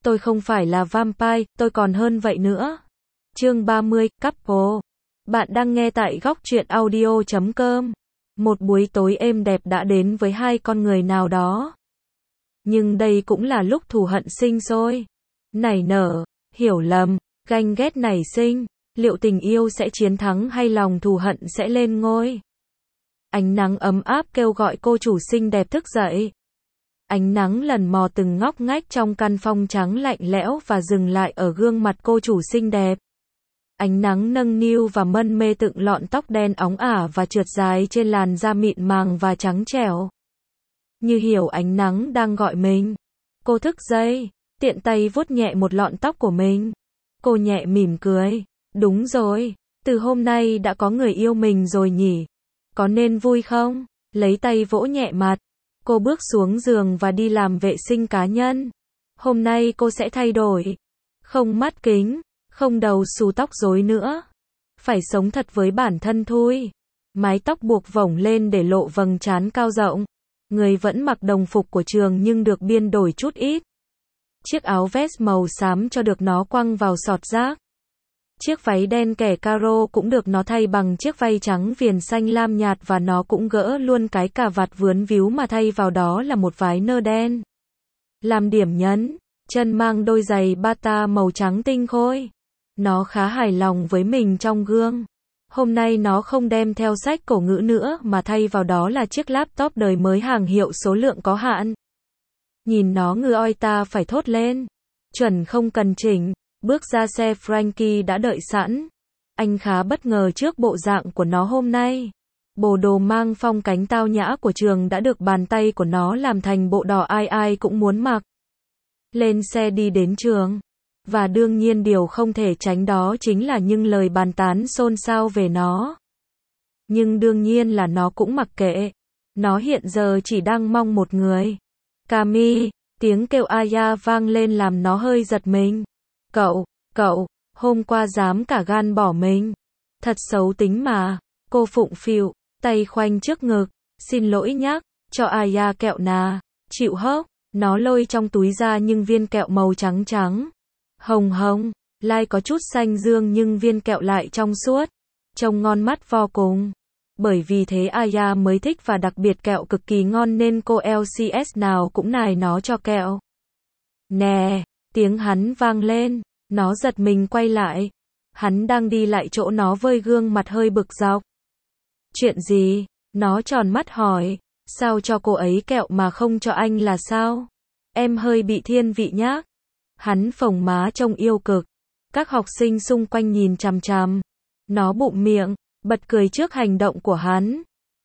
tôi không phải là vampire, tôi còn hơn vậy nữa. Chương 30, Couple. Bạn đang nghe tại góc truyện audio.com. Một buổi tối êm đẹp đã đến với hai con người nào đó. Nhưng đây cũng là lúc thù hận sinh sôi, nảy nở, hiểu lầm, ganh ghét nảy sinh. Liệu tình yêu sẽ chiến thắng hay lòng thù hận sẽ lên ngôi? Ánh nắng ấm áp kêu gọi cô chủ xinh đẹp thức dậy. Ánh nắng lần mò từng ngóc ngách trong căn phòng trắng lạnh lẽo và dừng lại ở gương mặt cô chủ xinh đẹp. Ánh nắng nâng niu và mân mê từng lọn tóc đen óng ả và trượt dài trên làn da mịn màng và trắng trẻo. Như hiểu ánh nắng đang gọi mình. Cô thức dậy, tiện tay vuốt nhẹ một lọn tóc của mình. Cô nhẹ mỉm cười. Đúng rồi, từ hôm nay đã có người yêu mình rồi nhỉ? Có nên vui không? Lấy tay vỗ nhẹ mặt. Cô bước xuống giường và đi làm vệ sinh cá nhân. Hôm nay cô sẽ thay đổi. Không mắt kính, không đầu xù tóc rối nữa. Phải sống thật với bản thân thôi. Mái tóc buộc vổng lên để lộ vầng trán cao rộng. Người vẫn mặc đồng phục của trường nhưng được biên đổi chút ít. Chiếc áo vest màu xám cho được nó quăng vào sọt rác. Chiếc váy đen kẻ caro cũng được nó thay bằng chiếc váy trắng viền xanh lam nhạt và nó cũng gỡ luôn cái cà vạt vướn víu mà thay vào đó là một váy nơ đen. Làm điểm nhấn, chân mang đôi giày bata màu trắng tinh khôi. Nó khá hài lòng với mình trong gương. Hôm nay nó không đem theo sách cổ ngữ nữa mà thay vào đó là chiếc laptop đời mới hàng hiệu số lượng có hạn. Nhìn nó ngư oi ta phải thốt lên. Chuẩn không cần chỉnh. Bước ra xe Frankie đã đợi sẵn. Anh khá bất ngờ trước bộ dạng của nó hôm nay. Bộ đồ mang phong cánh tao nhã của trường đã được bàn tay của nó làm thành bộ đỏ ai ai cũng muốn mặc. Lên xe đi đến trường. Và đương nhiên điều không thể tránh đó chính là những lời bàn tán xôn xao về nó. Nhưng đương nhiên là nó cũng mặc kệ. Nó hiện giờ chỉ đang mong một người. Cami, tiếng kêu Aya vang lên làm nó hơi giật mình. Cậu, hôm qua dám cả gan bỏ mình. Thật xấu tính mà. Cô phụng phịu, tay khoanh trước ngực. Xin lỗi nhắc, cho Aya kẹo nà. Chịu hốc, nó lôi trong túi ra nhưng viên kẹo màu trắng trắng. Hồng hồng, lai có chút xanh dương nhưng viên kẹo lại trong suốt. Trông ngon mắt vô cùng. Bởi vì thế Aya mới thích và đặc biệt kẹo cực kỳ ngon nên cô LCS nào cũng nài nó cho kẹo. Nè, tiếng hắn vang lên. Nó giật mình quay lại. Hắn đang đi lại chỗ nó với gương mặt hơi bực dọc. Chuyện gì? Nó tròn mắt hỏi. Sao cho cô ấy kẹo mà không cho anh là sao? Em hơi bị thiên vị nhá. Hắn phồng má trông yêu cực. Các học sinh xung quanh nhìn chằm chằm. Nó bụm miệng, bật cười trước hành động của hắn.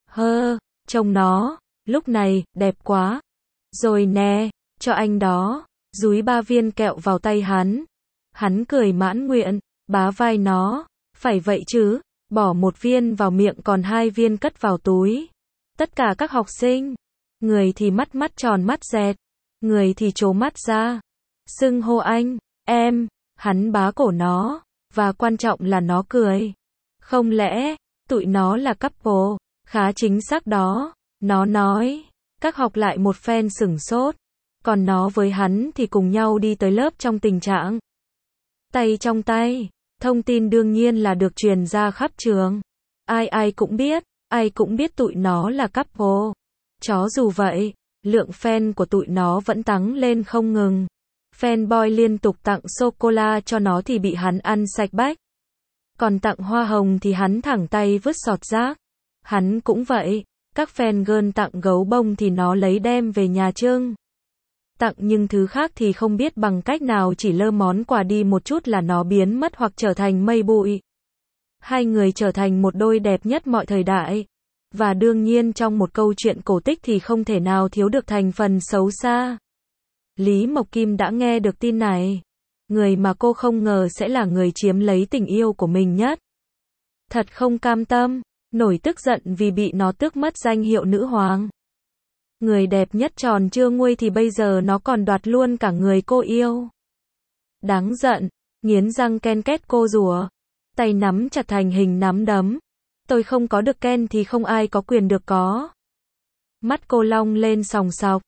Trông nó, lúc này, đẹp quá. Rồi nè, cho anh đó. Dúi 3 viên kẹo vào tay hắn. Hắn cười mãn nguyện, bá vai nó. Phải vậy chứ, bỏ 1 viên vào miệng còn 2 viên cất vào túi. Tất cả các học sinh. Người thì mắt tròn mắt dẹt. Người thì trố mắt ra. Xưng hô anh, em. Hắn bá cổ nó. Và quan trọng là nó cười. Không lẽ, tụi nó là couple? Khá chính xác đó. Nó nói. Các học lại một phen sửng sốt. Còn nó với hắn thì cùng nhau đi tới lớp trong tình trạng tay trong tay. Thông tin đương nhiên là được truyền ra khắp trường. Ai cũng biết tụi nó là couple. Chó dù vậy, lượng fan của tụi nó vẫn tăng lên không ngừng. Fanboy liên tục tặng sô-cô-la cho nó thì bị hắn ăn sạch bách. Còn tặng hoa hồng thì hắn thẳng tay vứt sọt rác. Hắn cũng vậy. Các fan girl tặng gấu bông thì nó lấy đem về nhà trưng. Tặng những thứ khác thì không biết bằng cách nào chỉ lơ món quà đi một chút là nó biến mất hoặc trở thành mây bụi. Hai người trở thành một đôi đẹp nhất mọi thời đại. Và đương nhiên trong một câu chuyện cổ tích thì không thể nào thiếu được thành phần xấu xa. Lý Mộc Kim đã nghe được tin này. Người mà cô không ngờ sẽ là người chiếm lấy tình yêu của mình nhất. Thật không cam tâm, nổi tức giận vì bị nó tước mất danh hiệu nữ hoàng. Người đẹp nhất tròn chưa nguôi thì bây giờ nó còn đoạt luôn cả người cô yêu. Đáng giận, nghiến răng ken két cô rủa. Tay nắm chặt thành hình nắm đấm. Tôi không có được ken thì không ai có quyền được có. Mắt cô long lên sòng sọc.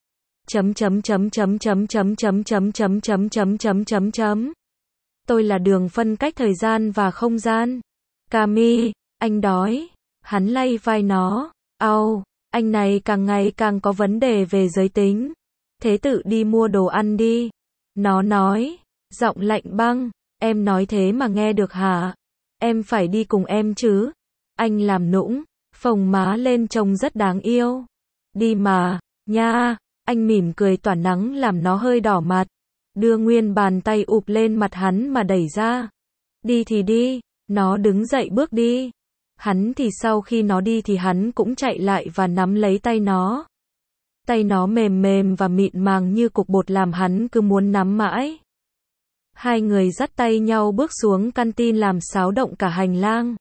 chấm chấm chấm chấm chấm chấm chấm chấm chấm chấm chấm chấm chấm chấm. Tôi là đường phân cách thời gian và không gian. Cami, anh đói. Hắn lay vai nó. Au, anh này càng ngày càng có vấn đề về giới tính. Thế tự đi mua đồ ăn đi. Nó nói, giọng lạnh băng, em nói thế mà nghe được hả? Em phải đi cùng em chứ. Anh làm nũng, phồng má lên trông rất đáng yêu. Đi mà, nha. Anh mỉm cười tỏa nắng làm nó hơi đỏ mặt. Đưa nguyên bàn tay ụp lên mặt hắn mà đẩy ra. Đi thì đi, nó đứng dậy bước đi. Hắn thì sau khi nó đi thì hắn cũng chạy lại và nắm lấy tay nó. Tay nó mềm mềm và mịn màng như cục bột làm hắn cứ muốn nắm mãi. Hai người dắt tay nhau bước xuống canteen làm xáo động cả hành lang.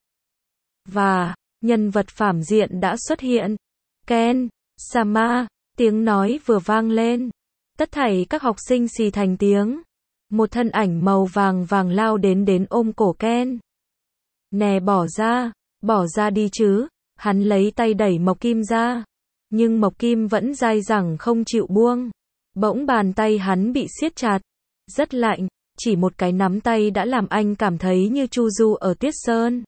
Và, nhân vật phản diện đã xuất hiện. Ken, Sama, tiếng nói vừa vang lên. Tất thảy các học sinh xì thành tiếng. Một thân ảnh màu vàng vàng lao đến ôm cổ Ken. Nè bỏ ra đi chứ. Hắn lấy tay đẩy Mộc Kim ra. Nhưng Mộc Kim vẫn dai dẳng không chịu buông. Bỗng bàn tay hắn bị siết chặt. Rất lạnh, chỉ một cái nắm tay đã làm anh cảm thấy như Chu Du ở Tuyết Sơn.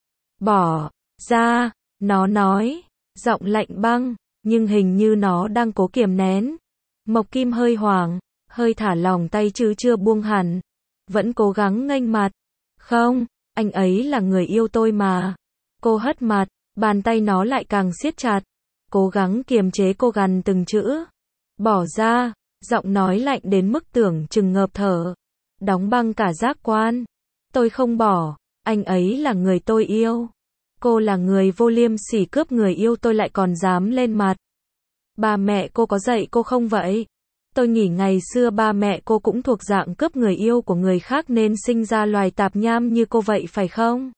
Bỏ ra, nó nói, giọng lạnh băng, nhưng hình như nó đang cố kiềm nén. Mộc Kim hơi hoảng, hơi thả lỏng tay chứ chưa buông hẳn. Vẫn cố gắng nghênh mặt. Không, anh ấy là người yêu tôi mà. Cô hất mặt, bàn tay nó lại càng siết chặt. Cố gắng kiềm chế cô gằn từng chữ. Bỏ ra, giọng nói lạnh đến mức tưởng chừng ngợp thở. Đóng băng cả giác quan. Tôi không bỏ, anh ấy là người tôi yêu. Cô là người vô liêm sỉ cướp người yêu tôi lại còn dám lên mặt. Ba mẹ cô có dạy cô không vậy? Tôi nghĩ ngày xưa ba mẹ cô cũng thuộc dạng cướp người yêu của người khác nên sinh ra loài tạp nham như cô vậy phải không?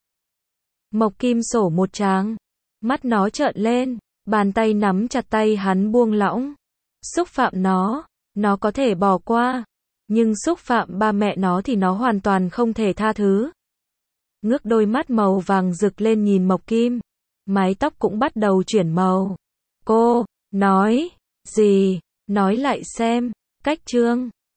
Mộc Kim sổ một tràng. Mắt nó trợn lên, bàn tay nắm chặt tay hắn buông lỏng. Xúc phạm nó có thể bỏ qua. Nhưng xúc phạm ba mẹ nó thì nó hoàn toàn không thể tha thứ. Ngước đôi mắt màu vàng rực lên nhìn Mộc Kim. Mái tóc cũng bắt đầu chuyển màu. Cô, nói, gì, nói lại xem, cách chương.